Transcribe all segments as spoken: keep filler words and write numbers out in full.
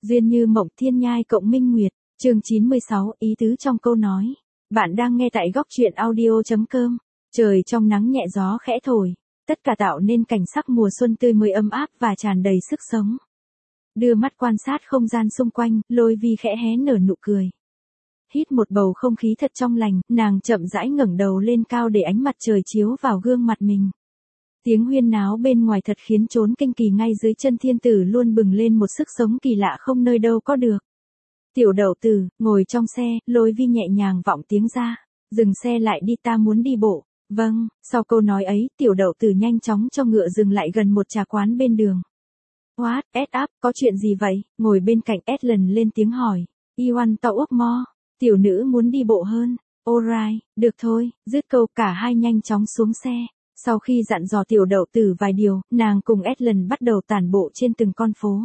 Duyên như mộng thiên nhai cộng minh nguyệt, chương chín mươi sáu, ý tứ trong câu nói. Bạn đang nghe tại góc truyện audio.com. Trời trong nắng nhẹ gió khẽ thổi, tất cả tạo nên cảnh sắc mùa xuân tươi mới ấm áp và tràn đầy sức sống. Đưa mắt quan sát không gian xung quanh, Lôi Vi khẽ hé nở nụ cười. Hít một bầu không khí thật trong lành, nàng chậm rãi ngẩng đầu lên cao để ánh mặt trời chiếu vào gương mặt mình. Tiếng huyên náo bên ngoài thật khiến chốn kinh kỳ ngay dưới chân thiên tử luôn bừng lên một sức sống kỳ lạ không nơi đâu có được. Tiểu đậu tử, ngồi trong xe, Lôi Vi nhẹ nhàng vọng tiếng ra. Dừng xe lại đi, ta muốn đi bộ. Vâng, sau câu nói ấy, tiểu đậu tử nhanh chóng cho ngựa dừng lại gần một trà quán bên đường. What, S up, có chuyện gì vậy? Ngồi bên cạnh Ellen lên tiếng hỏi. You want to walk more? Tiểu nữ muốn đi bộ hơn. Alright, được thôi, dứt câu cả hai nhanh chóng xuống xe. Sau khi dặn dò tiểu đậu tử vài điều, nàng cùng Ellen bắt đầu tản bộ trên từng con phố.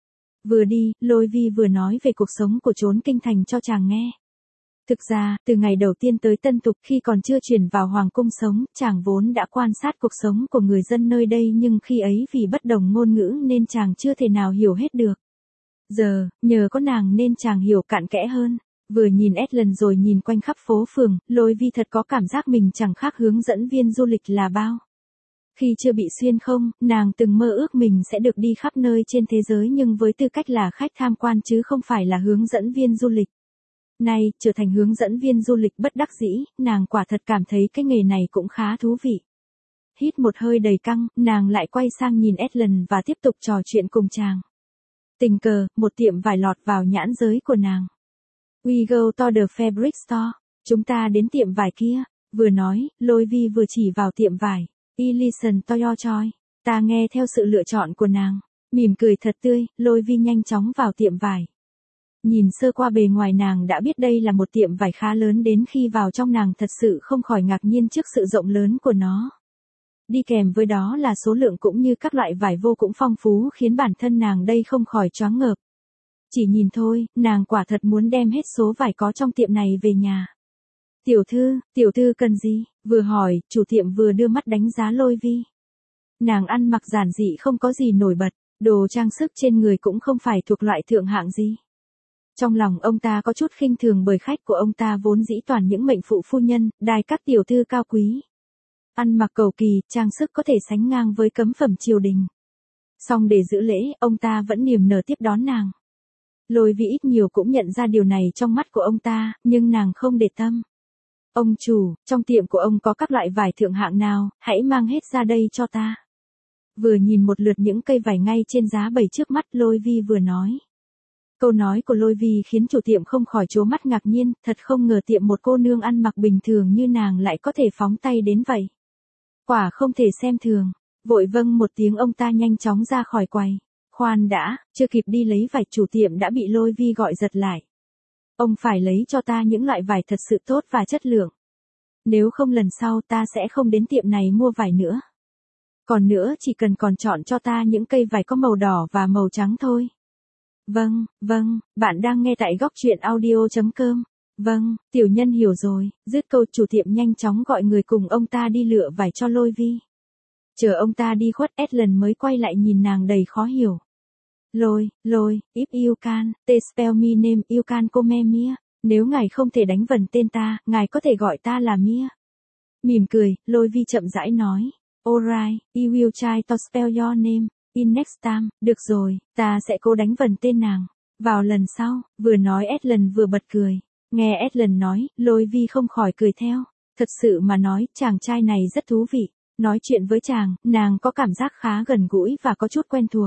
Vừa đi, Lôi Vi vừa nói về cuộc sống của chốn kinh thành cho chàng nghe. Thực ra, từ ngày đầu tiên tới Tân Tục khi còn chưa chuyển vào Hoàng cung sống, chàng vốn đã quan sát cuộc sống của người dân nơi đây nhưng khi ấy vì bất đồng ngôn ngữ nên chàng chưa thể nào hiểu hết được. Giờ, nhờ có nàng nên chàng hiểu cặn kẽ hơn. Vừa nhìn Ellen rồi nhìn quanh khắp phố phường, Lôi Vi thật có cảm giác mình chẳng khác hướng dẫn viên du lịch là bao. Khi chưa bị xuyên không, nàng từng mơ ước mình sẽ được đi khắp nơi trên thế giới nhưng với tư cách là khách tham quan chứ không phải là hướng dẫn viên du lịch. Nay, trở thành hướng dẫn viên du lịch bất đắc dĩ, nàng quả thật cảm thấy cái nghề này cũng khá thú vị. Hít một hơi đầy căng, nàng lại quay sang nhìn Ellen và tiếp tục trò chuyện cùng chàng. Tình cờ, một tiệm vải lọt vào nhãn giới của nàng. We go to the fabric store. Chúng ta đến tiệm vải kia. Vừa nói, Lôi Vi vừa chỉ vào tiệm vải. I listen to your choice. Ta nghe theo sự lựa chọn của nàng. Mỉm cười thật tươi, Lôi Vi nhanh chóng vào tiệm vải. Nhìn sơ qua bề ngoài nàng đã biết đây là một tiệm vải khá lớn, đến khi vào trong nàng thật sự không khỏi ngạc nhiên trước sự rộng lớn của nó. Đi kèm với đó là số lượng cũng như các loại vải vô cùng phong phú khiến bản thân nàng đây không khỏi choáng ngợp. Chỉ nhìn thôi, nàng quả thật muốn đem hết số vải có trong tiệm này về nhà. Tiểu thư, tiểu thư cần gì? Vừa hỏi, chủ tiệm vừa đưa mắt đánh giá Lôi Vi. Nàng ăn mặc giản dị không có gì nổi bật, đồ trang sức trên người cũng không phải thuộc loại thượng hạng gì. Trong lòng ông ta có chút khinh thường bởi khách của ông ta vốn dĩ toàn những mệnh phụ phu nhân, đài các tiểu thư cao quý. Ăn mặc cầu kỳ, trang sức có thể sánh ngang với cấm phẩm triều đình. Song để giữ lễ, ông ta vẫn niềm nở tiếp đón nàng. Lôi Vi ít nhiều cũng nhận ra điều này trong mắt của ông ta, nhưng nàng không để tâm. Ông chủ, trong tiệm của ông có các loại vải thượng hạng nào, hãy mang hết ra đây cho ta. Vừa nhìn một lượt những cây vải ngay trên giá bày trước mắt, Lôi Vi vừa nói. Câu nói của Lôi Vi khiến chủ tiệm không khỏi trố mắt ngạc nhiên, thật không ngờ tiệm một cô nương ăn mặc bình thường như nàng lại có thể phóng tay đến vậy. Quả không thể xem thường. Vội vâng một tiếng, ông ta nhanh chóng ra khỏi quầy. Khoan đã, chưa kịp đi lấy vải chủ tiệm đã bị Lôi Vi gọi giật lại. Ông phải lấy cho ta những loại vải thật sự tốt và chất lượng. Nếu không lần sau ta sẽ không đến tiệm này mua vải nữa. Còn nữa chỉ cần còn chọn cho ta những cây vải có màu đỏ và màu trắng thôi. Vâng, vâng, bạn đang nghe tại góc truyện audio.com. Vâng, tiểu nhân hiểu rồi, dứt câu chủ tiệm nhanh chóng gọi người cùng ông ta đi lựa vải cho Lôi Vi. Chờ ông ta đi khuất, Ellen mới quay lại nhìn nàng đầy khó hiểu. Lôi, Lôi, if you can, te spell me name, you can come Mia. Nếu ngài không thể đánh vần tên ta, ngài có thể gọi ta là Mia. Mỉm cười, Lôi Vi chậm rãi nói. Alright, I will try to spell your name. In next time, được rồi, ta sẽ cố đánh vần tên nàng. Vào lần sau, vừa nói Ellen vừa bật cười. Nghe Ellen nói, Lôi Vi không khỏi cười theo. Thật sự mà nói, chàng trai này rất thú vị. Nói chuyện với chàng, nàng có cảm giác khá gần gũi và có chút quen thuộc.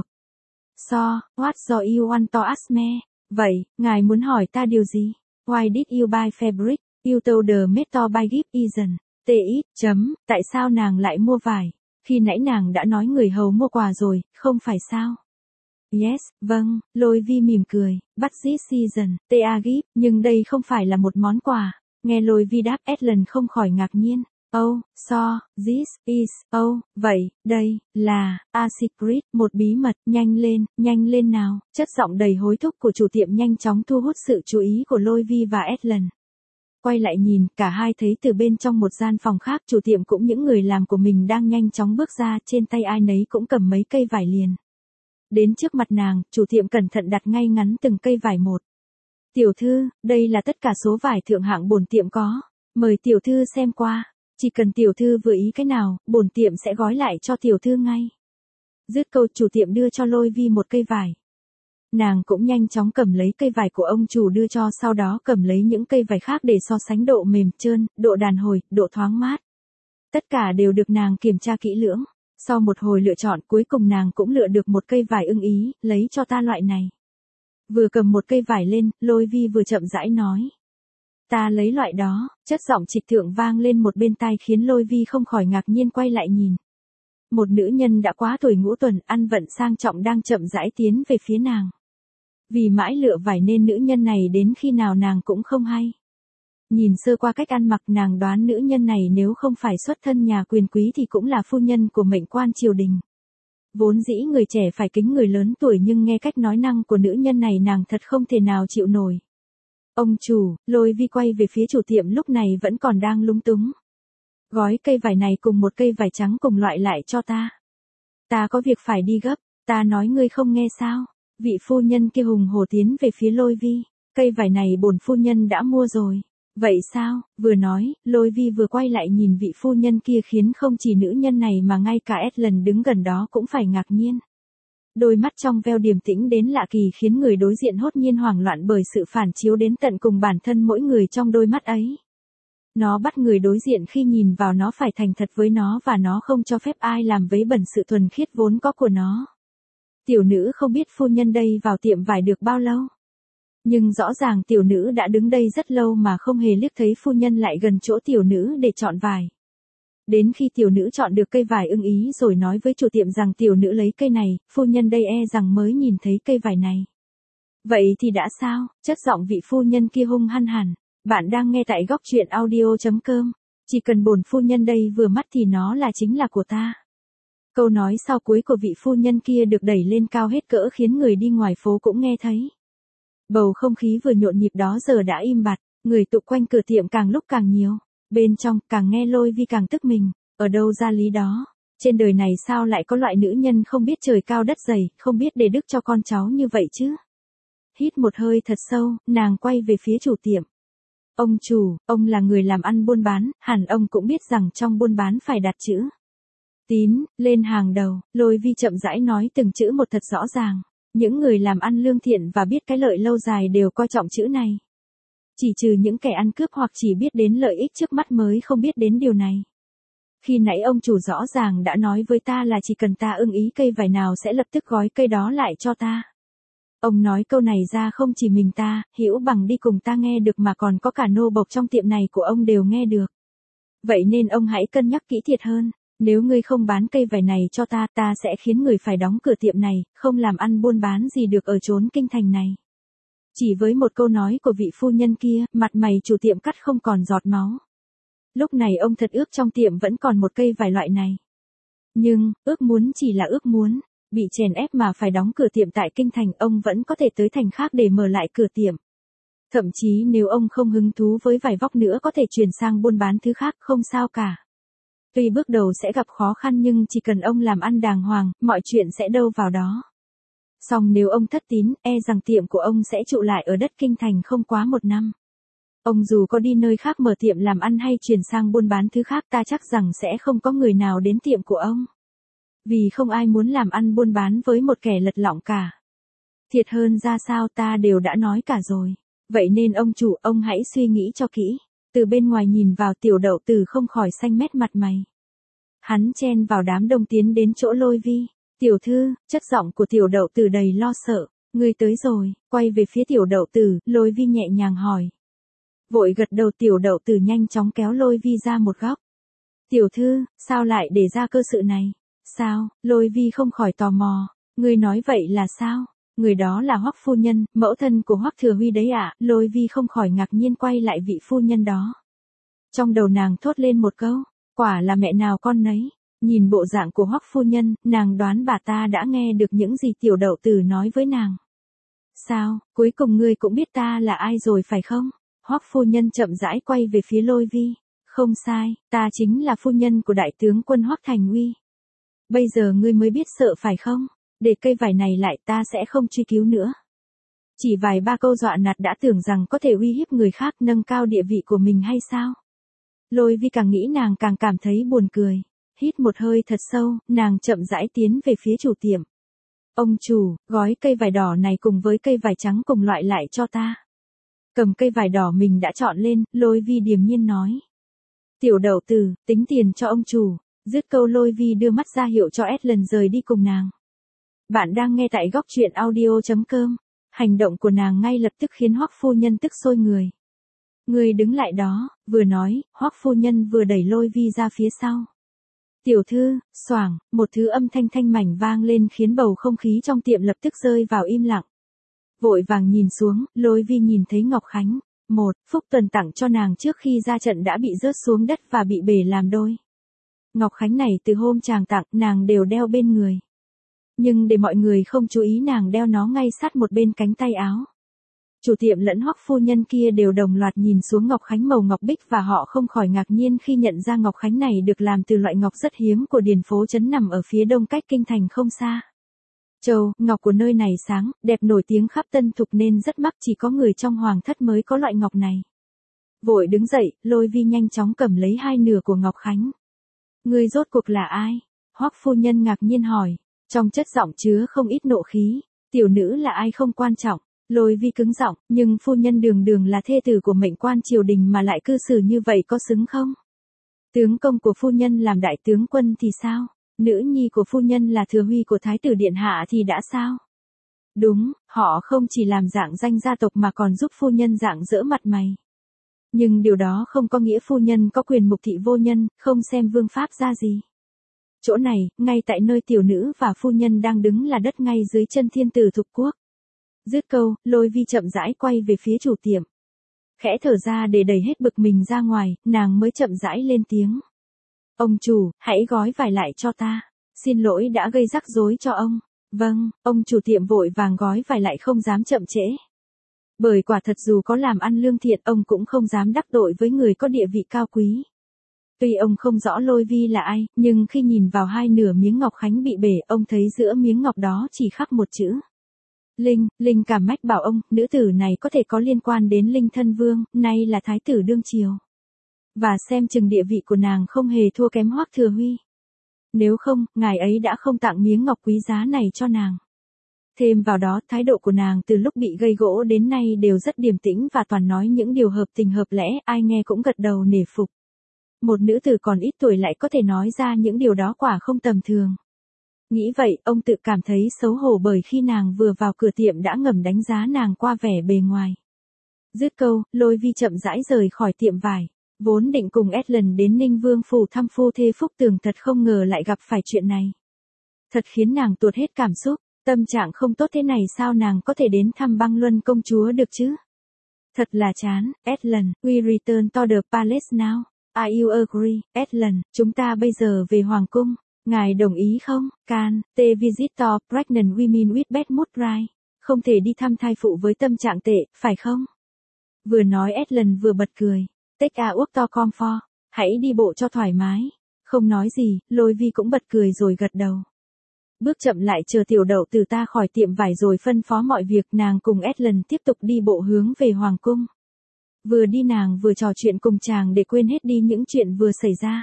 So, what do you want to ask me? Vậy, ngài muốn hỏi ta điều gì? Why did you buy fabric? You told the method by gift isn't. T x chấm, tại sao nàng lại mua vải? Khi nãy nàng đã nói người hầu mua quà rồi, không phải sao? Yes, vâng, Lôi Vi mỉm cười, but this season, they are gift, nhưng đây không phải là một món quà. Nghe Lôi Vi đáp, Ellen không khỏi ngạc nhiên. Oh, so, this is, oh, vậy, đây, là, a secret, một bí mật, nhanh lên, nhanh lên nào. Chất giọng đầy hối thúc của chủ tiệm nhanh chóng thu hút sự chú ý của Lôi Vi và Ellen. Quay lại nhìn, cả hai thấy từ bên trong một gian phòng khác chủ tiệm cũng những người làm của mình đang nhanh chóng bước ra, trên tay ai nấy cũng cầm mấy cây vải liền. Đến trước mặt nàng, chủ tiệm cẩn thận đặt ngay ngắn từng cây vải một. Tiểu thư, đây là tất cả số vải thượng hạng bổn tiệm có. Mời tiểu thư xem qua. Chỉ cần tiểu thư vừa ý cái nào, bổn tiệm sẽ gói lại cho tiểu thư ngay. Dứt câu chủ tiệm đưa cho Lôi Vi một cây vải. Nàng cũng nhanh chóng cầm lấy cây vải của ông chủ đưa cho, sau đó cầm lấy những cây vải khác để so sánh độ mềm trơn, độ đàn hồi, độ thoáng mát. Tất cả đều được nàng kiểm tra kỹ lưỡng. Sau một hồi lựa chọn, cuối cùng nàng cũng lựa được một cây vải ưng ý, lấy cho ta loại này. Vừa cầm một cây vải lên, Lôi Vi vừa chậm rãi nói. Ta lấy loại đó, chất giọng trịch thượng vang lên một bên tai khiến Lôi Vi không khỏi ngạc nhiên quay lại nhìn. Một nữ nhân đã quá tuổi ngũ tuần, ăn vận sang trọng đang chậm rãi tiến về phía nàng. Vì mãi lựa vải nên nữ nhân này đến khi nào nàng cũng không hay. Nhìn sơ qua cách ăn mặc, nàng đoán nữ nhân này nếu không phải xuất thân nhà quyền quý thì cũng là phu nhân của mệnh quan triều đình. Vốn dĩ người trẻ phải kính người lớn tuổi, nhưng nghe cách nói năng của nữ nhân này nàng thật không thể nào chịu nổi. Ông chủ, Lôi Vi quay về phía chủ tiệm lúc này vẫn còn đang lúng túng. Gói cây vải này cùng một cây vải trắng cùng loại lại cho ta. Ta có việc phải đi gấp, ta nói ngươi không nghe sao? Vị phu nhân kia hùng hổ tiến về phía Lôi Vi. Cây vải này bổn phu nhân đã mua rồi. Vậy sao? Vừa nói, Lôi Vi vừa quay lại nhìn vị phu nhân kia khiến không chỉ nữ nhân này mà ngay cả Ellen đứng gần đó cũng phải ngạc nhiên. Đôi mắt trong veo điềm tĩnh đến lạ kỳ khiến người đối diện hốt nhiên hoảng loạn bởi sự phản chiếu đến tận cùng bản thân mỗi người trong đôi mắt ấy. Nó bắt người đối diện khi nhìn vào nó phải thành thật với nó và nó không cho phép ai làm vấy bẩn sự thuần khiết vốn có của nó. Tiểu nữ không biết phu nhân đây vào tiệm vải được bao lâu. Nhưng rõ ràng tiểu nữ đã đứng đây rất lâu mà không hề liếc thấy phu nhân lại gần chỗ tiểu nữ để chọn vải. Đến khi tiểu nữ chọn được cây vải ưng ý rồi nói với chủ tiệm rằng tiểu nữ lấy cây này, phu nhân đây e rằng mới nhìn thấy cây vải này. Vậy thì đã sao? Chất giọng vị phu nhân kia hung hăng hẳn. Bạn đang nghe tại góc truyện audio chấm com. Chỉ cần bổn phu nhân đây vừa mắt thì nó là chính là của ta. Câu nói sau cuối của vị phu nhân kia được đẩy lên cao hết cỡ khiến người đi ngoài phố cũng nghe thấy. Bầu không khí vừa nhộn nhịp đó giờ đã im bặt, người tụ quanh cửa tiệm càng lúc càng nhiều. Bên trong, càng nghe Lôi Vi càng tức mình, ở đâu ra lý đó. Trên đời này sao lại có loại nữ nhân không biết trời cao đất dày, không biết để đức cho con cháu như vậy chứ. Hít một hơi thật sâu, nàng quay về phía chủ tiệm. Ông chủ, ông là người làm ăn buôn bán, hẳn ông cũng biết rằng trong buôn bán phải đặt chữ tín lên hàng đầu. Lôi Vi chậm rãi nói từng chữ một thật rõ ràng. Những người làm ăn lương thiện và biết cái lợi lâu dài đều coi trọng chữ này. Chỉ trừ những kẻ ăn cướp hoặc chỉ biết đến lợi ích trước mắt mới không biết đến điều này. Khi nãy ông chủ rõ ràng đã nói với ta là chỉ cần ta ưng ý cây vải nào sẽ lập tức gói cây đó lại cho ta. Ông nói câu này ra không chỉ mình ta, Hữu Bằng đi cùng ta nghe được mà còn có cả nô bộc trong tiệm này của ông đều nghe được. Vậy nên ông hãy cân nhắc kỹ thiệt hơn. Nếu ngươi không bán cây vải này cho ta, ta sẽ khiến người phải đóng cửa tiệm này, không làm ăn buôn bán gì được ở chốn kinh thành này. Chỉ với một câu nói của vị phu nhân kia, mặt mày chủ tiệm cắt không còn giọt máu. Lúc này ông thật ước trong tiệm vẫn còn một cây vải loại này. Nhưng, ước muốn chỉ là ước muốn, bị chèn ép mà phải đóng cửa tiệm tại kinh thành, ông vẫn có thể tới thành khác để mở lại cửa tiệm. Thậm chí nếu ông không hứng thú với vải vóc nữa có thể chuyển sang buôn bán thứ khác, không sao cả. Tuy bước đầu sẽ gặp khó khăn nhưng chỉ cần ông làm ăn đàng hoàng, mọi chuyện sẽ đâu vào đó. Song nếu ông thất tín, e rằng tiệm của ông sẽ trụ lại ở đất kinh thành không quá một năm. Ông dù có đi nơi khác mở tiệm làm ăn hay chuyển sang buôn bán thứ khác, ta chắc rằng sẽ không có người nào đến tiệm của ông. Vì không ai muốn làm ăn buôn bán với một kẻ lật lọng cả. Thiệt hơn ra sao ta đều đã nói cả rồi. Vậy nên ông chủ, ông hãy suy nghĩ cho kỹ. Từ bên ngoài nhìn vào, Tiểu Đậu Tử không khỏi xanh mét mặt mày. Hắn chen vào đám đông tiến đến chỗ Lôi Vi. Tiểu thư, chất giọng của Tiểu Đậu Tử đầy lo sợ. Ngươi tới rồi, quay về phía Tiểu Đậu Tử, Lôi Vi nhẹ nhàng hỏi. Vội gật đầu, Tiểu Đậu Tử nhanh chóng kéo Lôi Vi ra một góc. Tiểu thư, sao lại để ra cơ sự này? Sao? Lôi Vi không khỏi tò mò. Ngươi nói vậy là sao? Người đó là Hoắc phu nhân, mẫu thân của Hoắc Thừa Huy đấy ạ. À? Lôi Vi không khỏi ngạc nhiên quay lại vị phu nhân đó. Trong đầu nàng thốt lên một câu, quả là mẹ nào con nấy. Nhìn bộ dạng của Hoắc phu nhân, nàng đoán bà ta đã nghe được những gì Tiểu Đậu Tử nói với nàng. Sao, cuối cùng ngươi cũng biết ta là ai rồi phải không? Hoắc phu nhân chậm rãi quay về phía Lôi Vi. Không sai, ta chính là phu nhân của đại tướng quân Hoắc Thành Uy. Bây giờ ngươi mới biết sợ phải không? để cây vải này lại, ta sẽ không truy cứu nữa. Chỉ vài ba câu dọa nạt đã tưởng rằng có thể uy hiếp người khác nâng cao địa vị của mình hay sao? Lôi Vi càng nghĩ nàng càng cảm thấy buồn cười. Hít một hơi thật sâu, nàng chậm rãi tiến về phía chủ tiệm. Ông chủ, gói cây vải đỏ này cùng với cây vải trắng cùng loại lại cho ta. Cầm cây vải đỏ mình đã chọn lên, Lôi Vi điềm nhiên nói. Tiểu đậu tử, tính tiền cho ông chủ. Dứt câu Lôi Vi đưa mắt ra hiệu cho Ellen rời đi cùng nàng. Bạn đang nghe tại góc truyện audio chấm com. Hành động của nàng ngay lập tức khiến Hoắc phu nhân tức sôi người. Người đứng lại đó, vừa nói, Hoắc phu nhân vừa đẩy Lôi Vi ra phía sau. Tiểu thư, xoảng, một thứ âm thanh thanh mảnh vang lên khiến bầu không khí trong tiệm lập tức rơi vào im lặng. Vội vàng nhìn xuống, Lôi Vi nhìn thấy Ngọc Khánh. Một, Phúc Tuần tặng cho nàng trước khi ra trận đã bị rớt xuống đất và bị bể làm đôi. Ngọc Khánh này từ hôm chàng tặng, nàng đều đeo bên người. Nhưng để mọi người không chú ý nàng đeo nó ngay sát một bên cánh tay áo. Chủ tiệm lẫn Hoắc phu nhân kia đều đồng loạt nhìn xuống Ngọc Khánh màu ngọc bích và họ không khỏi ngạc nhiên khi nhận ra Ngọc Khánh này được làm từ loại ngọc rất hiếm của Điền Phố Trấn nằm ở phía đông cách kinh thành không xa. Châu, ngọc của nơi này sáng, đẹp nổi tiếng khắp Tân Thục nên rất mắc, chỉ có người trong hoàng thất mới có loại ngọc này. Vội đứng dậy, Lôi Vi nhanh chóng cầm lấy hai nửa của Ngọc Khánh. Ngươi rốt cuộc là ai? Hoắc phu nhân ngạc nhiên hỏi, trong chất giọng chứa không ít nộ khí. Tiểu nữ là ai không quan trọng. Lôi Vi cứng giọng, nhưng phu nhân đường đường là thê tử của mệnh quan triều đình mà lại cư xử như vậy có xứng không? Tướng công của phu nhân làm đại tướng quân thì sao? Nữ nhi của phu nhân là thừa huy của thái tử điện hạ thì đã sao? Đúng, họ không chỉ làm dạng danh gia tộc mà còn giúp phu nhân dạng dỡ mặt mày. Nhưng điều đó không có nghĩa phu nhân có quyền mục thị vô nhân, không xem vương pháp ra gì. Chỗ này, ngay tại nơi tiểu nữ và phu nhân đang đứng là đất ngay dưới chân thiên tử Thục Quốc. Dứt câu, Lôi Vi chậm rãi quay về phía chủ tiệm. Khẽ thở ra để đẩy hết bực mình ra ngoài, nàng mới chậm rãi lên tiếng. Ông chủ, hãy gói vải lại cho ta. Xin lỗi đã gây rắc rối cho ông. Vâng, ông chủ tiệm vội vàng gói vải lại không dám chậm trễ. Bởi quả thật dù có làm ăn lương thiện ông cũng không dám đắc tội với người có địa vị cao quý. Tuy ông không rõ Lôi Vi là ai, nhưng khi nhìn vào hai nửa miếng ngọc khánh bị bể, ông thấy giữa miếng ngọc đó chỉ khắc một chữ. Linh, Linh cảm mách bảo ông, nữ tử này có thể có liên quan đến Linh thân vương, nay là thái tử đương triều. Và xem chừng địa vị của nàng không hề thua kém Hoắc Thừa Huy. Nếu không, ngài ấy đã không tặng miếng ngọc quý giá này cho nàng. Thêm vào đó, thái độ của nàng từ lúc bị gây gỗ đến nay đều rất điềm tĩnh và toàn nói những điều hợp tình hợp lẽ, ai nghe cũng gật đầu nể phục. Một nữ tử còn ít tuổi lại có thể nói ra những điều đó quả không tầm thường. Nghĩ vậy, ông tự cảm thấy xấu hổ bởi khi nàng vừa vào cửa tiệm đã ngầm đánh giá nàng qua vẻ bề ngoài. Dứt câu, Lôi Vi chậm rãi rời khỏi tiệm vải. Vốn định cùng Ellen đến Ninh Vương phủ thăm phu thê Phúc Tường, thật không ngờ lại gặp phải chuyện này. Thật khiến nàng tuột hết cảm xúc, tâm trạng không tốt thế này sao nàng có thể đến thăm Băng Luân công chúa được chứ? Thật là chán. Ellen, we return to the palace now. Are you agree, Ellen, chúng ta bây giờ về hoàng cung. Ngài đồng ý không? Can, the visitor, pregnant women with bad mood right. Không thể đi thăm thai phụ với tâm trạng tệ, phải không? Vừa nói Ellen vừa bật cười. Take a walk to comfort. Hãy đi bộ cho thoải mái. Không nói gì, Lôi Vi cũng bật cười rồi gật đầu. Bước chậm lại chờ tiểu đậu từ ta khỏi tiệm vải rồi phân phó mọi việc, nàng cùng Ellen tiếp tục đi bộ hướng về hoàng cung. Vừa đi nàng vừa trò chuyện cùng chàng để quên hết đi những chuyện vừa xảy ra.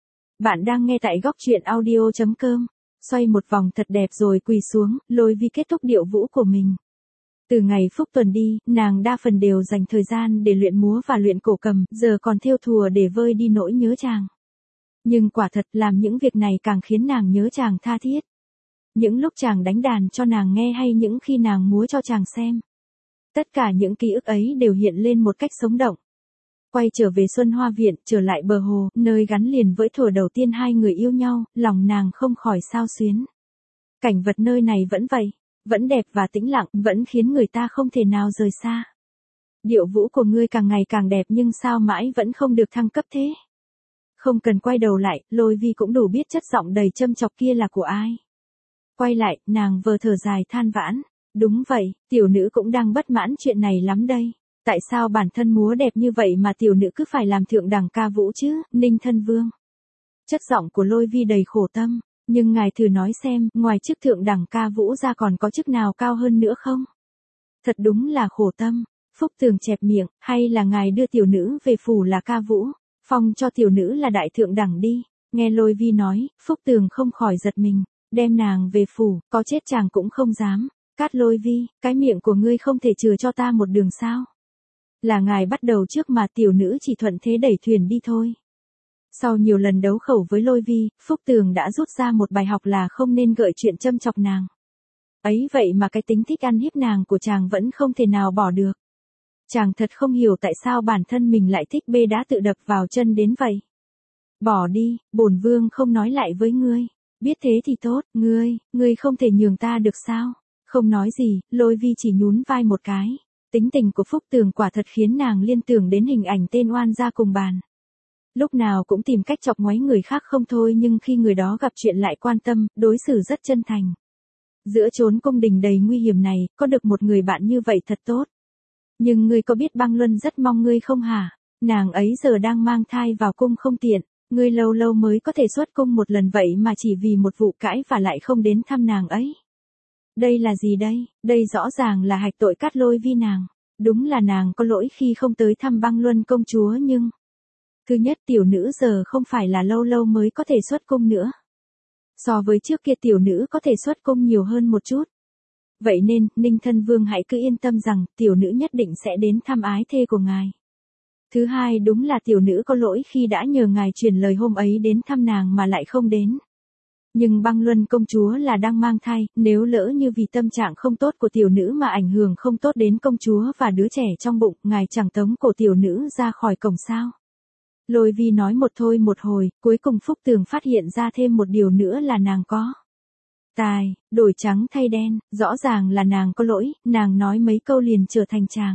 Bạn đang nghe tại góc truyện audio chấm com. Xoay một vòng thật đẹp rồi quỳ xuống, Lôi Vi kết thúc điệu vũ của mình. Từ ngày Phúc Tuần đi, nàng đa phần đều dành thời gian để luyện múa và luyện cổ cầm, giờ còn thêu thùa để vơi đi nỗi nhớ chàng. Nhưng quả thật làm những việc này càng khiến nàng nhớ chàng tha thiết. Những lúc chàng đánh đàn cho nàng nghe hay những khi nàng múa cho chàng xem. Tất cả những ký ức ấy đều hiện lên một cách sống động. Quay trở về Xuân Hoa Viện, trở lại bờ hồ, nơi gắn liền với thuở đầu tiên hai người yêu nhau, lòng nàng không khỏi xao xuyến. Cảnh vật nơi này vẫn vậy, vẫn đẹp và tĩnh lặng, vẫn khiến người ta không thể nào rời xa. Điệu vũ của ngươi càng ngày càng đẹp nhưng sao mãi vẫn không được thăng cấp thế? Không cần quay đầu lại, Lôi Vi cũng đủ biết chất giọng đầy châm chọc kia là của ai. Quay lại, nàng vờ thở dài than vãn. Đúng vậy, tiểu nữ cũng đang bất mãn chuyện này lắm đây. Tại sao bản thân múa đẹp như vậy mà tiểu nữ cứ phải làm thượng đẳng ca vũ chứ, Ninh thân vương? Chất giọng của Lôi Vi đầy khổ tâm, Nhưng ngài thử nói xem, ngoài chức thượng đẳng ca vũ ra còn có chức nào cao hơn nữa không? Thật đúng là khổ tâm. Phúc Tường chẹp miệng, hay là ngài đưa tiểu nữ về phủ là ca vũ, phong cho tiểu nữ là đại thượng đẳng đi. Nghe Lôi Vi nói, Phúc Tường không khỏi giật mình, đem nàng về phủ, có chết chàng cũng không dám. Cát Lôi Vi, cái miệng của ngươi không thể chừa cho ta một đường sao? Là ngài bắt đầu trước mà tiểu nữ chỉ thuận thế đẩy thuyền đi thôi. Sau nhiều lần đấu khẩu với Lôi Vi, Phúc Tường đã rút ra một bài học là không nên gợi chuyện châm chọc nàng. Ấy vậy mà cái tính thích ăn hiếp nàng của chàng vẫn không thể nào bỏ được. Chàng thật không hiểu tại sao bản thân mình lại thích bê đá tự đập vào chân đến vậy. Bỏ đi, bổn vương không nói lại với ngươi. Biết thế thì tốt, ngươi, ngươi không thể nhường ta được sao? Không nói gì, Lôi Vi chỉ nhún vai một cái. Tính tình của Phúc Tường quả thật khiến nàng liên tưởng đến hình ảnh tên oan gia cùng bàn. Lúc nào cũng tìm cách chọc ngoáy người khác không thôi, nhưng khi người đó gặp chuyện lại quan tâm, đối xử rất chân thành. Giữa chốn cung đình đầy nguy hiểm này, có được một người bạn như vậy thật tốt. Nhưng ngươi có biết Băng Luân rất mong ngươi không hả? Nàng ấy giờ đang mang thai vào cung không tiện, ngươi lâu lâu mới có thể xuất cung một lần vậy mà chỉ vì một vụ cãi và lại không đến thăm nàng ấy. Đây là gì đây? Đây rõ ràng là hạch tội Cát Lôi Vi nàng. Đúng là nàng có lỗi khi không tới thăm Băng Luân công chúa nhưng... Thứ nhất, tiểu nữ giờ không phải là lâu lâu mới có thể xuất cung nữa. So với trước kia tiểu nữ có thể xuất cung nhiều hơn một chút. Vậy nên, Ninh Thân Vương hãy cứ yên tâm rằng, tiểu nữ nhất định sẽ đến thăm ái thê của ngài. Thứ hai, đúng là tiểu nữ có lỗi khi đã nhờ ngài truyền lời hôm ấy đến thăm nàng mà lại không đến. Nhưng Băng Luân công chúa là đang mang thai, nếu lỡ như vì tâm trạng không tốt của tiểu nữ mà ảnh hưởng không tốt đến công chúa và đứa trẻ trong bụng, ngài chẳng tống cổ tiểu nữ ra khỏi cổng sao. Lôi Vi nói một thôi một hồi, cuối cùng Phúc Tường phát hiện ra thêm một điều nữa là nàng có tài, đổi trắng thay đen, rõ ràng là nàng có lỗi, nàng nói mấy câu liền trở thành chàng.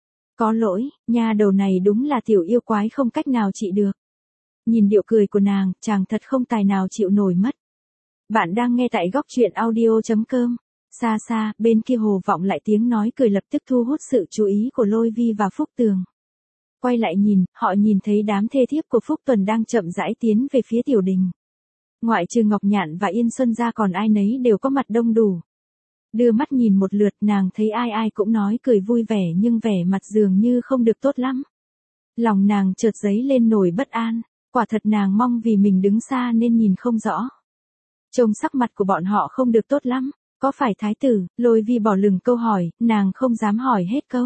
Có lỗi, nha đầu này đúng là tiểu yêu quái không cách nào trị được. Nhìn điệu cười của nàng, chàng thật không tài nào chịu nổi mất. Bạn đang nghe tại góc truyện audio chấm com. Xa xa, bên kia hồ vọng lại tiếng nói cười lập tức thu hút sự chú ý của Lôi Vi và Phúc Tường. Quay lại nhìn, họ nhìn thấy đám thê thiếp của Phúc Tuần đang chậm rãi tiến về phía tiểu đình. Ngoại trừ Ngọc Nhạn và Yên Xuân ra còn ai nấy đều có mặt đông đủ. Đưa mắt nhìn một lượt, nàng thấy ai ai cũng nói cười vui vẻ nhưng vẻ mặt dường như không được tốt lắm. Lòng nàng chợt dấy lên nổi bất an, quả thật nàng mong vì mình đứng xa nên nhìn không rõ. Trông sắc mặt của bọn họ không được tốt lắm, có phải thái tử? Lôi Vi bỏ lửng câu hỏi, nàng không dám hỏi hết câu.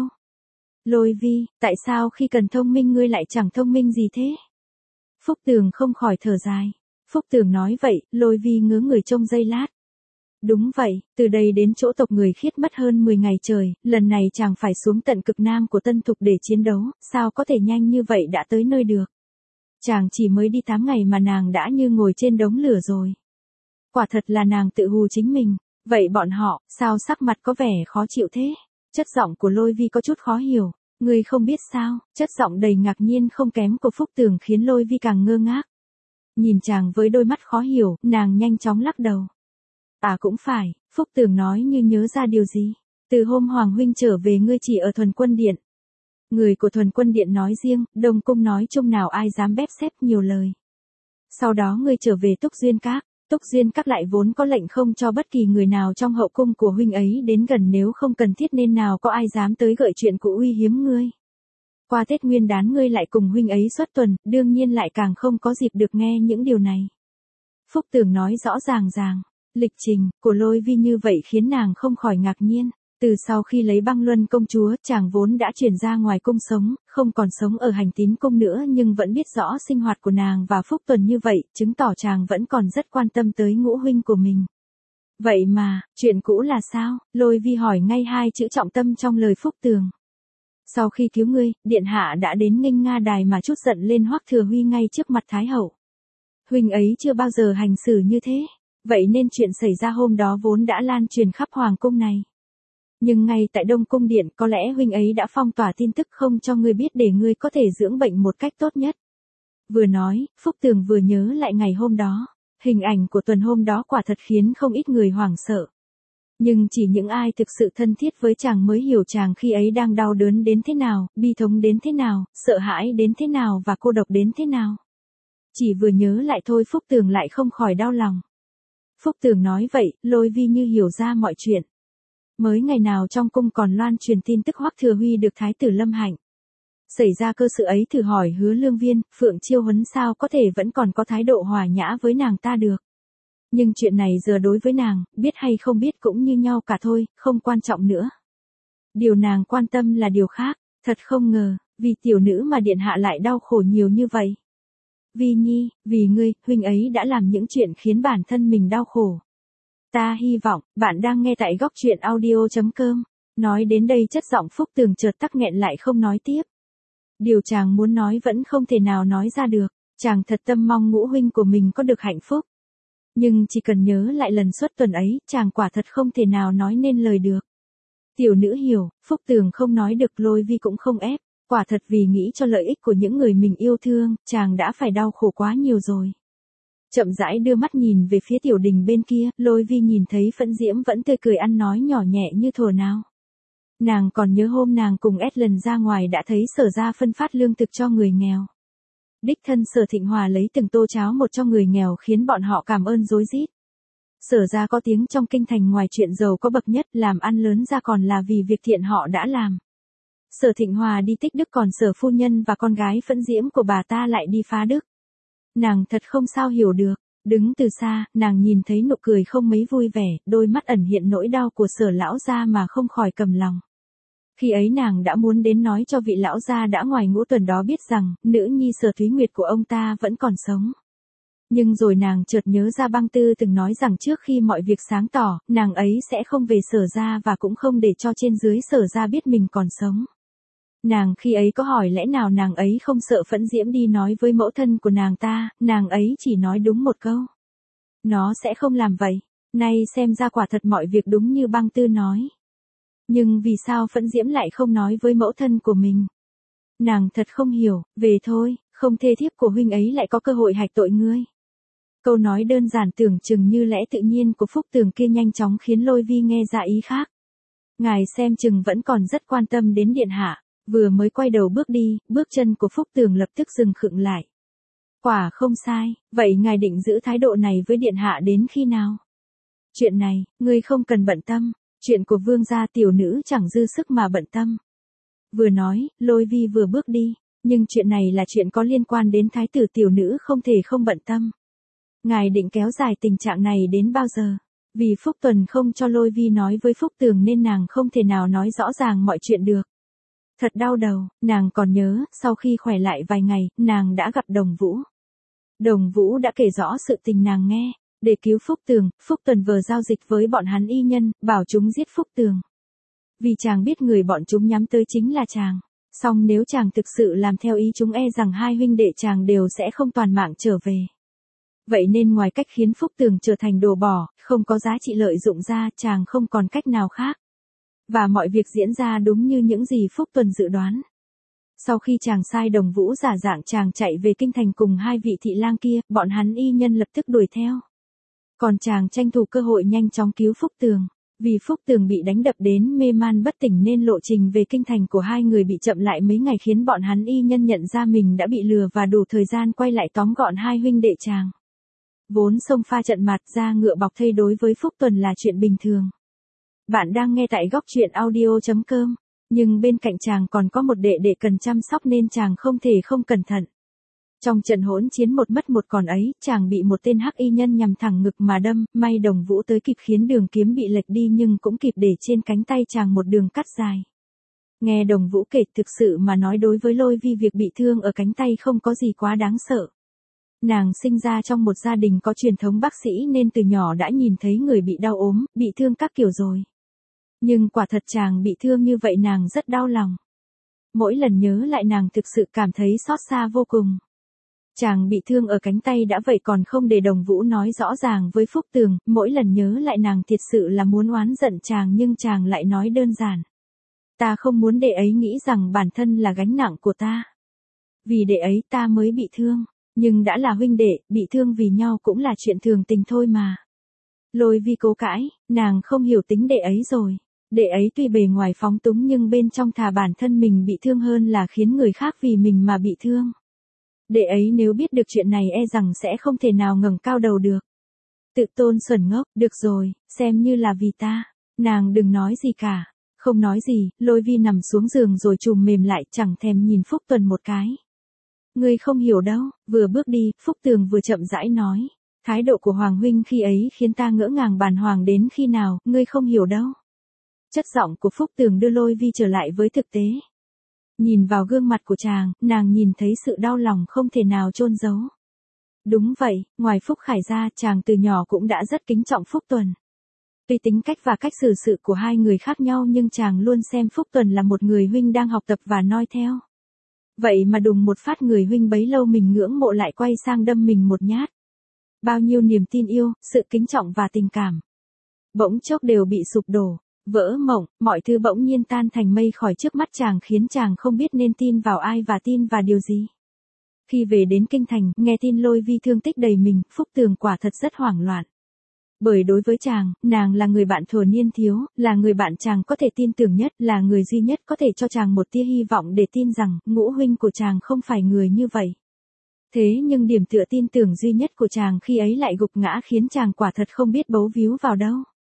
Lôi Vi, tại sao khi cần thông minh ngươi lại chẳng thông minh gì thế? Phúc Tường không khỏi thở dài. Phúc Tường nói vậy, Lôi Vi ngớ người trông giây lát. Đúng vậy, từ đây đến chỗ tộc người Khiết mất hơn mười ngày trời, lần này chàng phải xuống tận cực nam của Tân Thục để chiến đấu, sao có thể nhanh như vậy đã tới nơi được. Chàng chỉ mới đi tám ngày mà nàng đã như ngồi trên đống lửa rồi. Quả thật là nàng tự hù chính mình, vậy bọn họ, sao sắc mặt có vẻ khó chịu thế? Chất giọng của Lôi Vi có chút khó hiểu, ngươi không biết sao, chất giọng đầy ngạc nhiên không kém của Phúc Tường khiến Lôi Vi càng ngơ ngác. Nhìn chàng với đôi mắt khó hiểu, nàng nhanh chóng lắc đầu. À cũng phải, Phúc Tường nói như nhớ ra điều gì. Từ hôm Hoàng huynh trở về ngươi chỉ ở Thuần Quân Điện. Người của Thuần Quân Điện nói riêng, Đông Cung nói chung nào ai dám bép xép nhiều lời. Sau đó ngươi trở về Túc Duyên Các. Túc Duyên Các lại vốn có lệnh không cho bất kỳ người nào trong hậu cung của huynh ấy đến gần nếu không cần thiết nên nào có ai dám tới gợi chuyện của uy hiếm ngươi. Qua Tết Nguyên Đán ngươi lại cùng huynh ấy xuất tuần, đương nhiên lại càng không có dịp được nghe những điều này. Phúc Tường nói rõ ràng ràng, lịch trình của Lôi Vi như vậy khiến nàng không khỏi ngạc nhiên. Từ sau khi lấy Băng Luân công chúa, chàng vốn đã chuyển ra ngoài cung sống, không còn sống ở Hành Tín cung nữa nhưng vẫn biết rõ sinh hoạt của nàng và Phúc Tuần như vậy, chứng tỏ chàng vẫn còn rất quan tâm tới ngũ huynh của mình. Vậy mà, chuyện cũ là sao? Lôi Vi hỏi ngay hai chữ trọng tâm trong lời Phúc Tường. Sau khi cứu ngươi, điện hạ đã đến nghênh nga đài mà chút giận lên Hoắc Thừa Huy ngay trước mặt Thái hậu. Huynh ấy chưa bao giờ hành xử như thế, vậy nên chuyện xảy ra hôm đó vốn đã lan truyền khắp hoàng cung này. Nhưng ngay tại Đông Cung Điện có lẽ huynh ấy đã phong tỏa tin tức không cho ngươi biết để ngươi có thể dưỡng bệnh một cách tốt nhất. Vừa nói, Phúc Tường vừa nhớ lại ngày hôm đó, hình ảnh của tuần hôm đó quả thật khiến không ít người hoảng sợ. Nhưng chỉ những ai thực sự thân thiết với chàng mới hiểu chàng khi ấy đang đau đớn đến thế nào, bi thống đến thế nào, sợ hãi đến thế nào và cô độc đến thế nào. Chỉ vừa nhớ lại thôi Phúc Tường lại không khỏi đau lòng. Phúc Tường nói vậy, Lôi Vi như hiểu ra mọi chuyện. Mới ngày nào trong cung còn loan truyền tin tức Hoắc Thừa Huy được thái tử Lâm Hạnh. Xảy ra cơ sự ấy thử hỏi Hứa Lương Viên, Phượng Chiêu Huấn sao có thể vẫn còn có thái độ hòa nhã với nàng ta được. Nhưng chuyện này giờ đối với nàng, biết hay không biết cũng như nhau cả thôi, không quan trọng nữa. Điều nàng quan tâm là điều khác, thật không ngờ, vì tiểu nữ mà điện hạ lại đau khổ nhiều như vậy. Vi Nhi, vì ngươi, huynh ấy đã làm những chuyện khiến bản thân mình đau khổ. Ta hy vọng, bạn đang nghe tại góc truyện audio.com. Nói đến đây chất giọng Phúc Tường chợt tắc nghẹn lại không nói tiếp. Điều chàng muốn nói vẫn không thể nào nói ra được, chàng thật tâm mong ngũ huynh của mình có được hạnh phúc. Nhưng chỉ cần nhớ lại lần xuất tuần ấy, chàng quả thật không thể nào nói nên lời được. Tiểu nữ hiểu, Phúc Tường không nói được, Lôi Vi cũng không ép, quả thật vì nghĩ cho lợi ích của những người mình yêu thương, chàng đã phải đau khổ quá nhiều rồi. Chậm rãi đưa mắt nhìn về phía tiểu đình bên kia, Lôi Vi nhìn thấy Phẫn Diễm vẫn tươi cười ăn nói nhỏ nhẹ như thuở nào. Nàng còn nhớ hôm nàng cùng Ed lần ra ngoài đã thấy Sở gia phân phát lương thực cho người nghèo. Đích thân Sở Thịnh Hòa lấy từng tô cháo một cho người nghèo khiến bọn họ cảm ơn rối rít. Sở gia có tiếng trong kinh thành ngoài chuyện giàu có bậc nhất, làm ăn lớn ra còn là vì việc thiện họ đã làm. Sở Thịnh Hòa đi tích đức còn Sở phu nhân và con gái Phẫn Diễm của bà ta lại đi phá đức. Nàng thật không sao hiểu được, đứng từ xa, nàng nhìn thấy nụ cười không mấy vui vẻ, đôi mắt ẩn hiện nỗi đau của Sở lão gia mà không khỏi cầm lòng. Khi ấy nàng đã muốn đến nói cho vị lão gia đã ngoài ngũ tuần đó biết rằng, nữ nhi Sở Thúy Nguyệt của ông ta vẫn còn sống. Nhưng rồi nàng chợt nhớ ra Băng Tư từng nói rằng trước khi mọi việc sáng tỏ, nàng ấy sẽ không về Sở gia và cũng không để cho trên dưới Sở gia biết mình còn sống. Nàng khi ấy có hỏi lẽ nào nàng ấy không sợ Phẫn Diễm đi nói với mẫu thân của nàng ta, nàng ấy chỉ nói đúng một câu. Nó sẽ không làm vậy, nay xem ra quả thật mọi việc đúng như Băng Tư nói. Nhưng vì sao Phẫn Diễm lại không nói với mẫu thân của mình? Nàng thật không hiểu, về thôi, không thê thiếp của huynh ấy lại có cơ hội hạch tội ngươi. Câu nói đơn giản tưởng chừng như lẽ tự nhiên của Phúc Tường kia nhanh chóng khiến Lôi Vi nghe ra ý khác. Ngài xem chừng vẫn còn rất quan tâm đến điện hạ, vừa mới quay đầu bước đi, bước chân của Phúc Tường lập tức dừng khựng lại. Quả không sai, vậy ngài định giữ thái độ này với điện hạ đến khi nào? Chuyện này, ngươi không cần bận tâm, chuyện của vương gia tiểu nữ chẳng dư sức mà bận tâm. Vừa nói, Lôi Vi vừa bước đi, nhưng chuyện này là chuyện có liên quan đến thái tử tiểu nữ không thể không bận tâm. Ngài định kéo dài tình trạng này đến bao giờ? Vì Phúc Tuần không cho Lôi Vi nói với Phúc Tường nên nàng không thể nào nói rõ ràng mọi chuyện được. Thật đau đầu, nàng còn nhớ, sau khi khỏe lại vài ngày, nàng đã gặp Đồng Vũ. Đồng Vũ đã kể rõ sự tình nàng nghe, để cứu Phúc Tường, Phúc Tuần vừa giao dịch với bọn hắn y nhân, bảo chúng giết Phúc Tường. Vì chàng biết người bọn chúng nhắm tới chính là chàng, song nếu chàng thực sự làm theo ý chúng e rằng hai huynh đệ chàng đều sẽ không toàn mạng trở về. Vậy nên ngoài cách khiến Phúc Tường trở thành đồ bỏ, không có giá trị lợi dụng ra, chàng không còn cách nào khác. Và mọi việc diễn ra đúng như những gì Phúc Tuần dự đoán. Sau khi chàng sai Đồng Vũ giả dạng chàng chạy về kinh thành cùng hai vị thị lang kia, bọn hắn y nhân lập tức đuổi theo. Còn chàng tranh thủ cơ hội nhanh chóng cứu Phúc Tường. Vì Phúc Tường bị đánh đập đến mê man bất tỉnh nên lộ trình về kinh thành của hai người bị chậm lại mấy ngày khiến bọn hắn y nhân nhận ra mình đã bị lừa và đủ thời gian quay lại tóm gọn hai huynh đệ chàng. Vốn xông pha trận mặt ra ngựa bọc thây đối với Phúc Tuần là chuyện bình thường. Bạn đang nghe tại góc truyện audio.com, nhưng bên cạnh chàng còn có một đệ đệ cần chăm sóc nên chàng không thể không cẩn thận. Trong trận hỗn chiến một mất một còn ấy, chàng bị một tên hắc y nhân nhằm thẳng ngực mà đâm, may Đồng Vũ tới kịp khiến đường kiếm bị lệch đi nhưng cũng kịp để trên cánh tay chàng một đường cắt dài. Nghe Đồng Vũ kể, thực sự mà nói đối với Lôi Vi việc bị thương ở cánh tay không có gì quá đáng sợ. Nàng sinh ra trong một gia đình có truyền thống bác sĩ nên từ nhỏ đã nhìn thấy người bị đau ốm, bị thương các kiểu rồi. Nhưng quả thật chàng bị thương như vậy nàng rất đau lòng. Mỗi lần nhớ lại nàng thực sự cảm thấy xót xa vô cùng. Chàng bị thương ở cánh tay đã vậy còn không để Đồng Vũ nói rõ ràng với Phúc Tường, mỗi lần nhớ lại nàng thiệt sự là muốn oán giận chàng nhưng chàng lại nói đơn giản. Ta không muốn đệ ấy nghĩ rằng bản thân là gánh nặng của ta. Vì đệ ấy ta mới bị thương, nhưng đã là huynh đệ, bị thương vì nhau cũng là chuyện thường tình thôi mà. Lôi Vi cố cãi, nàng không hiểu tính đệ ấy rồi. Đệ ấy tuy bề ngoài phóng túng nhưng bên trong thà bản thân mình bị thương hơn là khiến người khác vì mình mà bị thương. Đệ ấy nếu biết được chuyện này e rằng sẽ không thể nào ngẩng cao đầu được. Tự tôn xuẩn ngốc, được rồi, xem như là vì ta. Nàng đừng nói gì cả. Không nói gì, Lôi Vi nằm xuống giường rồi trùm mềm lại, chẳng thèm nhìn Phúc Tuần một cái. Ngươi không hiểu đâu, vừa bước đi, Phúc Tường vừa chậm rãi nói. Thái độ của Hoàng huynh khi ấy khiến ta ngỡ ngàng bàn hoàng đến khi nào, ngươi không hiểu đâu. Chất giọng của Phúc Tường đưa Lôi Vi trở lại với thực tế. Nhìn vào gương mặt của chàng, nàng nhìn thấy sự đau lòng không thể nào chôn giấu. Đúng vậy, ngoài Phúc Khải ra, chàng từ nhỏ cũng đã rất kính trọng Phúc Tuần. Tuy tính cách và cách xử sự của hai người khác nhau nhưng chàng luôn xem Phúc Tuần là một người huynh đang học tập và noi theo. Vậy mà đùng một phát người huynh bấy lâu mình ngưỡng mộ lại quay sang đâm mình một nhát. Bao nhiêu niềm tin yêu, sự kính trọng và tình cảm. Bỗng chốc đều bị sụp đổ, vỡ mộng, mọi thứ bỗng nhiên tan thành mây khỏi trước mắt chàng khiến chàng không biết nên tin vào ai và tin vào điều gì. Khi về đến kinh thành, nghe tin Lôi Vi thương tích đầy mình, Phúc Tường quả thật rất hoảng loạn. Bởi đối với chàng, nàng là người bạn thuở niên thiếu, là người bạn chàng có thể tin tưởng nhất, là người duy nhất có thể cho chàng một tia hy vọng để tin rằng, ngũ huynh của chàng không phải người như vậy. Thế nhưng điểm tựa tin tưởng duy nhất của chàng khi ấy lại gục ngã khiến chàng quả thật không biết bấu víu vào đâu.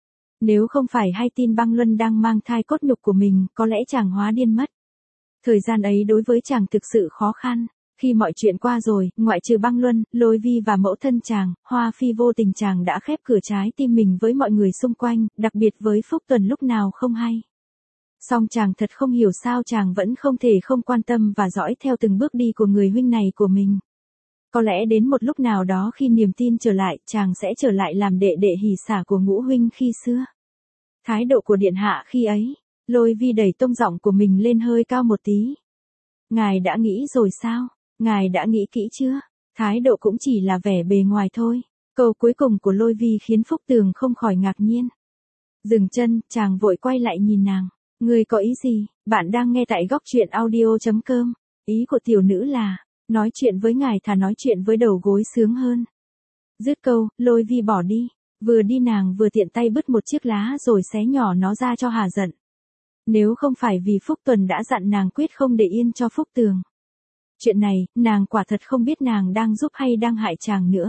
Nếu không phải hay tin băng luân đang mang thai cốt nhục của mình, có lẽ chàng hóa điên mất. Thời gian ấy đối với chàng thực sự khó khăn. Khi mọi chuyện qua rồi, ngoại trừ băng luân, Lôi Vi và mẫu thân chàng, Hoa Phi vô tình chàng đã khép cửa trái tim mình với mọi người xung quanh, đặc biệt với Phúc Tuần lúc nào không hay. Song chàng thật không hiểu sao chàng vẫn không thể không quan tâm và dõi theo từng bước đi của người huynh này của mình. Có lẽ đến một lúc nào đó khi niềm tin trở lại, chàng sẽ trở lại làm đệ đệ hỉ xả của ngũ huynh khi xưa. Thái độ của điện hạ khi ấy, Lôi Vi đẩy tông giọng của mình lên hơi cao một tí. Ngài đã nghĩ rồi sao? Ngài đã nghĩ kỹ chưa? Thái độ cũng chỉ là vẻ bề ngoài thôi. Câu cuối cùng của Lôi Vi khiến Phúc Tường không khỏi ngạc nhiên. Dừng chân, chàng vội quay lại nhìn nàng. Ngươi có ý gì? Bạn đang nghe tại góc truyện audio chấm com. Ý của tiểu nữ là, nói chuyện với ngài thà nói chuyện với đầu gối sướng hơn. Dứt câu, Lôi Vi bỏ đi. Vừa đi nàng vừa tiện tay bứt một chiếc lá rồi xé nhỏ nó ra cho hà giận. Nếu không phải vì Phúc Tuần đã dặn nàng quyết không để yên cho Phúc Tường. Chuyện này, nàng quả thật không biết nàng đang giúp hay đang hại chàng nữa.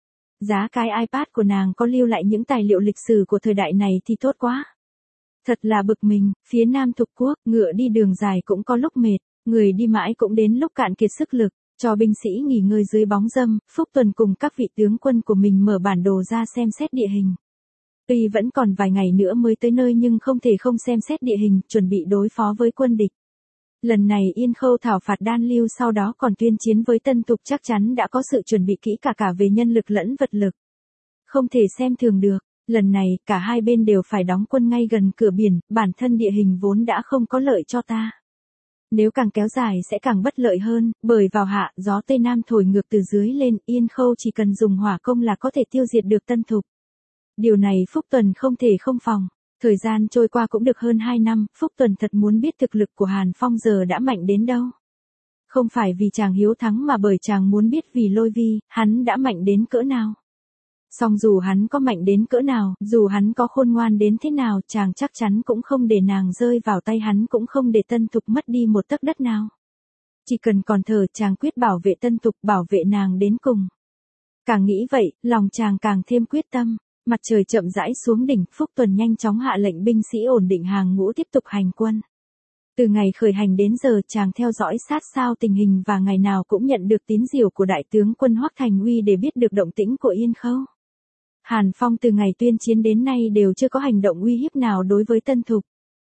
Giá cái iPad của nàng có lưu lại những tài liệu lịch sử của thời đại này thì tốt quá. Thật là bực mình, phía Nam Thục Quốc, ngựa đi đường dài cũng có lúc mệt, người đi mãi cũng đến lúc cạn kiệt sức lực, cho binh sĩ nghỉ ngơi dưới bóng râm, Phúc Tuần cùng các vị tướng quân của mình mở bản đồ ra xem xét địa hình. Tuy vẫn còn vài ngày nữa mới tới nơi nhưng không thể không xem xét địa hình, chuẩn bị đối phó với quân địch. Lần này Yên Khâu thảo phạt Đan Lưu sau đó còn tuyên chiến với Tân Thục chắc chắn đã có sự chuẩn bị kỹ cả cả về nhân lực lẫn vật lực. Không thể xem thường được, lần này cả hai bên đều phải đóng quân ngay gần cửa biển, bản thân địa hình vốn đã không có lợi cho ta. Nếu càng kéo dài sẽ càng bất lợi hơn, bởi vào hạ, gió Tây Nam thổi ngược từ dưới lên, Yên Khâu chỉ cần dùng hỏa công là có thể tiêu diệt được Tân Thục. Điều này Phúc Tuần không thể không phòng. Thời gian trôi qua cũng được hơn hai năm, Phúc Tuần thật muốn biết thực lực của Hàn Phong giờ đã mạnh đến đâu. Không phải vì chàng hiếu thắng mà bởi chàng muốn biết vì Lôi Vi, hắn đã mạnh đến cỡ nào. Song dù hắn có mạnh đến cỡ nào, dù hắn có khôn ngoan đến thế nào, chàng chắc chắn cũng không để nàng rơi vào tay hắn, cũng không để Tân Thục mất đi một tấc đất nào. Chỉ cần còn thở chàng quyết bảo vệ Tân Thục, bảo vệ nàng đến cùng. Càng nghĩ vậy, lòng chàng càng thêm quyết tâm. Mặt trời chậm rãi xuống đỉnh, Phúc Tuần nhanh chóng hạ lệnh binh sĩ ổn định hàng ngũ tiếp tục hành quân. Từ ngày khởi hành đến giờ chàng theo dõi sát sao tình hình và ngày nào cũng nhận được tín diểu của đại tướng quân Hoắc Thành Uy để biết được động tĩnh của Yên Khâu. Hàn Phong từ ngày tuyên chiến đến nay đều chưa có hành động uy hiếp nào đối với Tân Thục.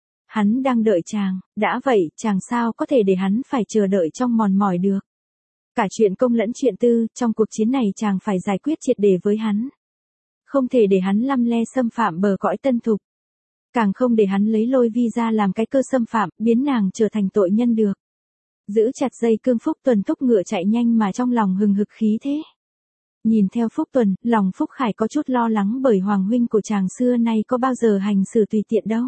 Hắn đang đợi chàng, đã vậy chàng sao có thể để hắn phải chờ đợi trong mòn mỏi được. Cả chuyện công lẫn chuyện tư, trong cuộc chiến này chàng phải giải quyết triệt để với hắn. Không thể để hắn lăm le xâm phạm bờ cõi Tân Thục. Càng không để hắn lấy Lôi Vi ra làm cái cơ xâm phạm, biến nàng trở thành tội nhân được. Giữ chặt dây cương, Phúc Tuần thúc ngựa chạy nhanh mà trong lòng hừng hực khí thế. Nhìn theo Phúc Tuần, lòng Phúc Khải có chút lo lắng bởi hoàng huynh của chàng xưa nay có bao giờ hành xử tùy tiện đâu.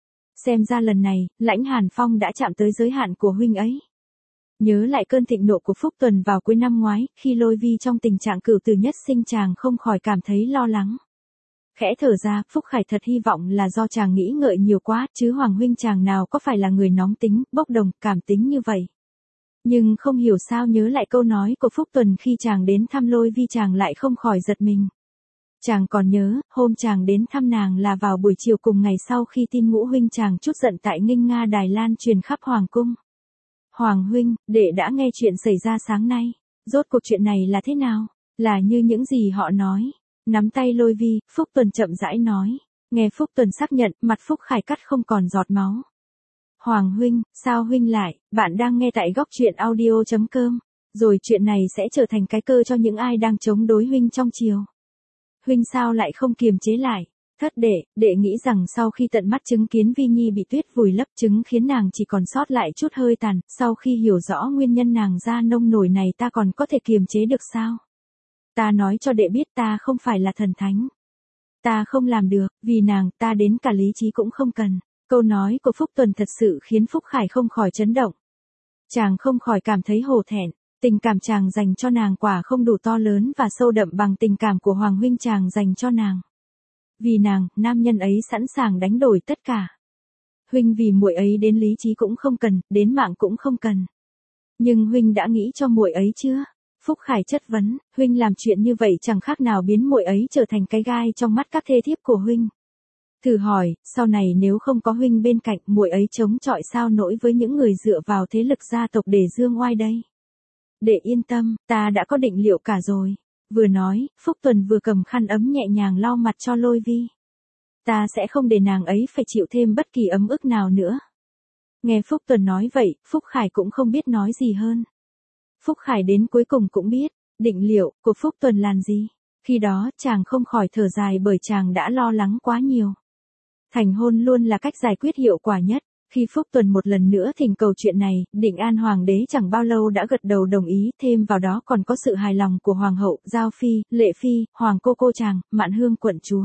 Xem ra lần này, lãnh Hàn Phong đã chạm tới giới hạn của huynh ấy. Nhớ lại cơn thịnh nộ của Phúc Tuần vào cuối năm ngoái, khi Lôi Vi trong tình trạng cửu tử nhất sinh, chàng không khỏi cảm thấy lo lắng. Khẽ thở ra, Phúc Khải thật hy vọng là do chàng nghĩ ngợi nhiều quá, chứ hoàng huynh chàng nào có phải là người nóng tính, bốc đồng, cảm tính như vậy. Nhưng không hiểu sao nhớ lại câu nói của Phúc Tuần khi chàng đến thăm Lôi Vi chàng lại không khỏi giật mình. Chàng còn nhớ, hôm chàng đến thăm nàng là vào buổi chiều cùng ngày sau khi tin ngũ huynh chàng chút giận tại Nghinh Nga Đài Lan truyền khắp Hoàng cung. Hoàng huynh, đệ đã nghe chuyện xảy ra sáng nay. Rốt cuộc chuyện này là thế nào? Là như những gì họ nói. Nắm tay Lôi Vi, Phúc Tuần chậm rãi nói. Nghe Phúc Tuần xác nhận, mặt Phúc Khải cắt không còn giọt máu. Hoàng huynh, sao huynh lại, bạn đang nghe tại góc truyện audio.com. Rồi chuyện này sẽ trở thành cái cơ cho những ai đang chống đối huynh trong triều. Huynh sao lại không kiềm chế lại? Thất đệ, đệ nghĩ rằng sau khi tận mắt chứng kiến Vi Nhi bị tuyết vùi lấp chứng khiến nàng chỉ còn sót lại chút hơi tàn, sau khi hiểu rõ nguyên nhân nàng ra nông nổi này ta còn có thể kiềm chế được sao? Ta nói cho đệ biết ta không phải là thần thánh. Ta không làm được, vì nàng ta đến cả lý trí cũng không cần. Câu nói của Phúc Tuần thật sự khiến Phúc Khải không khỏi chấn động. Chàng không khỏi cảm thấy hổ thẹn. Tình cảm chàng dành cho nàng quả không đủ to lớn và sâu đậm bằng tình cảm của Hoàng huynh chàng dành cho nàng. Vì nàng, nam nhân ấy sẵn sàng đánh đổi tất cả. Huynh vì muội ấy đến lý trí cũng không cần, đến mạng cũng không cần. Nhưng huynh đã nghĩ cho muội ấy chưa? Phúc Khải chất vấn, huynh làm chuyện như vậy chẳng khác nào biến muội ấy trở thành cái gai trong mắt các thê thiếp của huynh. Thử hỏi, sau này nếu không có huynh bên cạnh, muội ấy chống chọi sao nổi với những người dựa vào thế lực gia tộc để dương oai đây? Để yên tâm, ta đã có định liệu cả rồi. Vừa nói, Phúc Tuần vừa cầm khăn ấm nhẹ nhàng lau mặt cho Lôi Vi. Ta sẽ không để nàng ấy phải chịu thêm bất kỳ ấm ức nào nữa. Nghe Phúc Tuần nói vậy, Phúc Khải cũng không biết nói gì hơn. Phúc Khải đến cuối cùng cũng biết, định liệu của Phúc Tuần là gì. Khi đó chàng không khỏi thở dài bởi chàng đã lo lắng quá nhiều. Thành hôn luôn là cách giải quyết hiệu quả nhất. Khi Phúc Tuần một lần nữa thỉnh cầu chuyện này, Định An Hoàng đế chẳng bao lâu đã gật đầu đồng ý, thêm vào đó còn có sự hài lòng của Hoàng hậu, Giao Phi, Lệ Phi, Hoàng cô cô chàng, Mạn Hương quận chúa.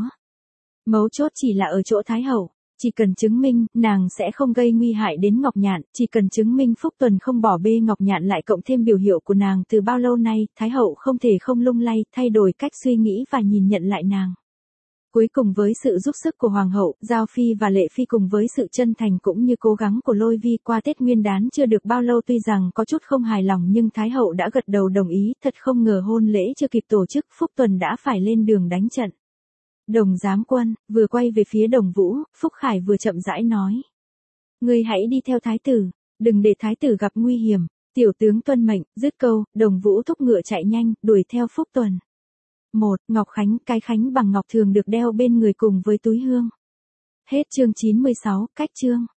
Mấu chốt chỉ là ở chỗ Thái hậu, chỉ cần chứng minh, nàng sẽ không gây nguy hại đến Ngọc Nhạn, chỉ cần chứng minh Phúc Tuần không bỏ bê Ngọc Nhạn lại cộng thêm biểu hiệu của nàng từ bao lâu nay, Thái hậu không thể không lung lay, thay đổi cách suy nghĩ và nhìn nhận lại nàng. Cuối cùng với sự giúp sức của Hoàng hậu, Giao Phi và Lệ Phi cùng với sự chân thành cũng như cố gắng của Lôi Vi qua Tết Nguyên đán chưa được bao lâu tuy rằng có chút không hài lòng nhưng Thái hậu đã gật đầu đồng ý, thật không ngờ hôn lễ chưa kịp tổ chức, Phúc Tuần đã phải lên đường đánh trận. Đồng Giám Quân, vừa quay về phía Đồng Vũ, Phúc Khải vừa chậm rãi nói. Ngươi hãy đi theo Thái tử, đừng để Thái tử gặp nguy hiểm, tiểu tướng tuân mệnh, dứt câu, Đồng Vũ thúc ngựa chạy nhanh, đuổi theo Phúc Tuần. một. Ngọc Khánh, cái khánh bằng ngọc thường được đeo bên người cùng với túi hương. Hết chương chín mươi sáu, cách chương.